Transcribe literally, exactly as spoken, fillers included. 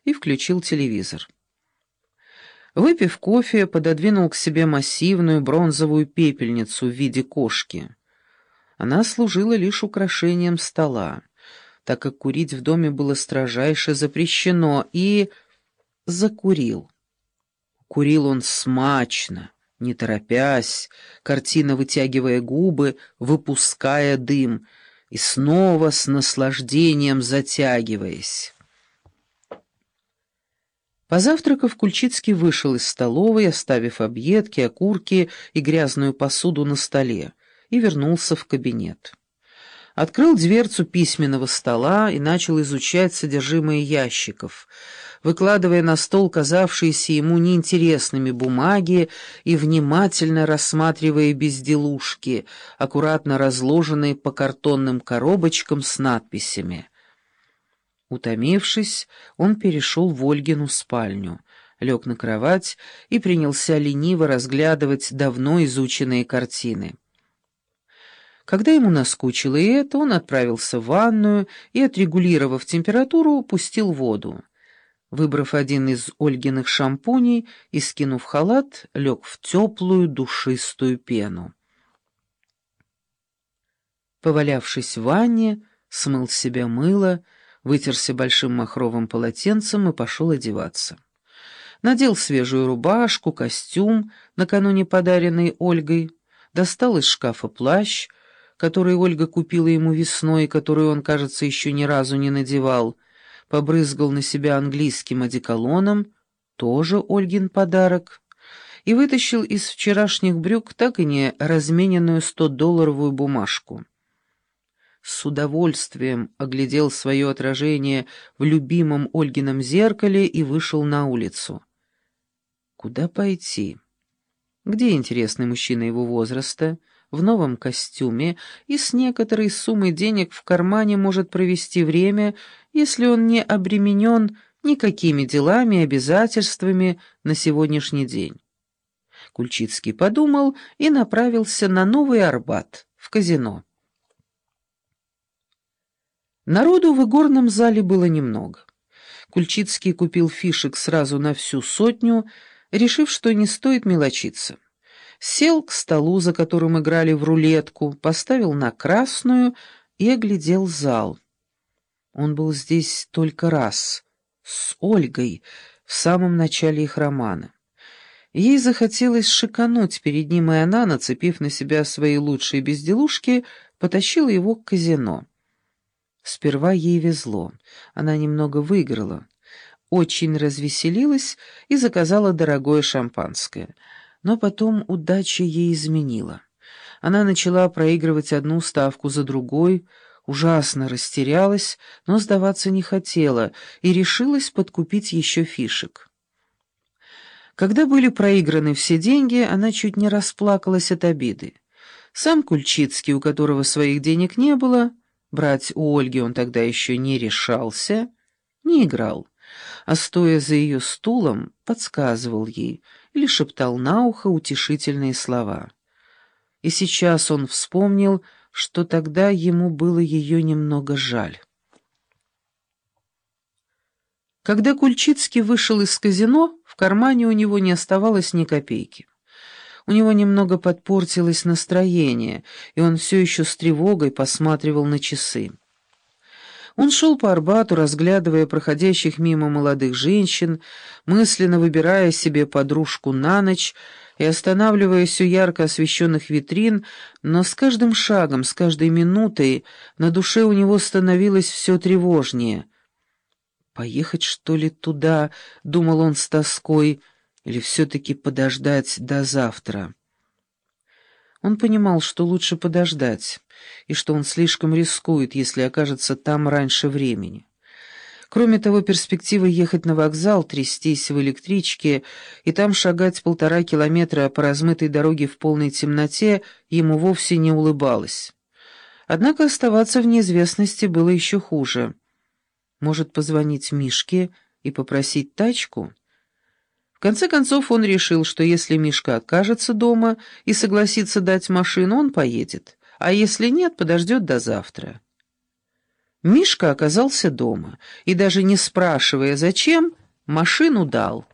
и включил телевизор. Выпив кофе, пододвинул к себе массивную бронзовую пепельницу в виде кошки. Она служила лишь украшением стола, так как курить в доме было строжайше запрещено, и закурил. Курил он смачно, не торопясь, картинно вытягивая губы, выпуская дым, и снова с наслаждением затягиваясь. Позавтракав, Кульчицкий вышел из столовой, оставив объедки, окурки и грязную посуду на столе, и вернулся в кабинет. Открыл дверцу письменного стола и начал изучать содержимое ящиков, выкладывая на стол казавшиеся ему неинтересными бумаги и внимательно рассматривая безделушки, аккуратно разложенные по картонным коробочкам с надписями. Утомившись, он перешел в Ольгину спальню, лег на кровать и принялся лениво разглядывать давно изученные картины. Когда ему наскучило и это, он отправился в ванную и, отрегулировав температуру, пустил воду. Выбрав один из Ольгиных шампуней и скинув халат, лег в теплую душистую пену. Повалявшись в ванне, смыл с себя мыло, вытерся большим махровым полотенцем и пошел одеваться. Надел свежую рубашку, костюм, накануне подаренный Ольгой, достал из шкафа плащ, который Ольга купила ему весной и который он, кажется, еще ни разу не надевал, побрызгал на себя английским одеколоном, тоже Ольгин подарок, и вытащил из вчерашних брюк так и не размененную стодолларовую бумажку. С удовольствием оглядел свое отражение в любимом Ольгином зеркале и вышел на улицу. Куда пойти? Где интересный мужчина его возраста, в новом костюме и с некоторой суммой денег в кармане может провести время, если он не обременен никакими делами и обязательствами на сегодняшний день? Кульчицкий подумал и направился на Новый Арбат, в казино. Народу в игорном зале было немного. Кульчицкий купил фишек сразу на всю сотню, решив, что не стоит мелочиться. Сел к столу, за которым играли в рулетку, поставил на красную и оглядел зал. Он был здесь только раз, с Ольгой, в самом начале их романа. Ей захотелось шикануть перед ним, и она, нацепив на себя свои лучшие безделушки, потащила его к казино. Сперва ей везло, она немного выиграла, очень развеселилась и заказала дорогое шампанское. Но потом удача ей изменила. Она начала проигрывать одну ставку за другой, ужасно растерялась, но сдаваться не хотела и решилась подкупить еще фишек. Когда были проиграны все деньги, она чуть не расплакалась от обиды. Сам Кульчицкий, у которого своих денег не было, брать у Ольги он тогда еще не решался, не играл, а, стоя за ее стулом, подсказывал ей или шептал на ухо утешительные слова. И сейчас он вспомнил, что тогда ему было ее немного жаль. Когда Кульчицкий вышел из казино, в кармане у него не оставалось ни копейки. У него немного подпортилось настроение, и он все еще с тревогой посматривал на часы. Он шел по Арбату, разглядывая проходящих мимо молодых женщин, мысленно выбирая себе подружку на ночь и останавливаясь у ярко освещенных витрин, но с каждым шагом, с каждой минутой на душе у него становилось все тревожнее. «Поехать, что ли, туда?» — думал он с тоской, — «или все-таки подождать до завтра?» Он понимал, что лучше подождать, и что он слишком рискует, если окажется там раньше времени. Кроме того, перспектива ехать на вокзал, трястись в электричке и там шагать полтора километра по размытой дороге в полной темноте ему вовсе не улыбалась. Однако оставаться в неизвестности было еще хуже. Может, позвонить Мишке и попросить тачку? В конце концов он решил, что если Мишка окажется дома и согласится дать машину, он поедет, а если нет, подождет до завтра. Мишка оказался дома и, даже не спрашивая зачем, машину дал.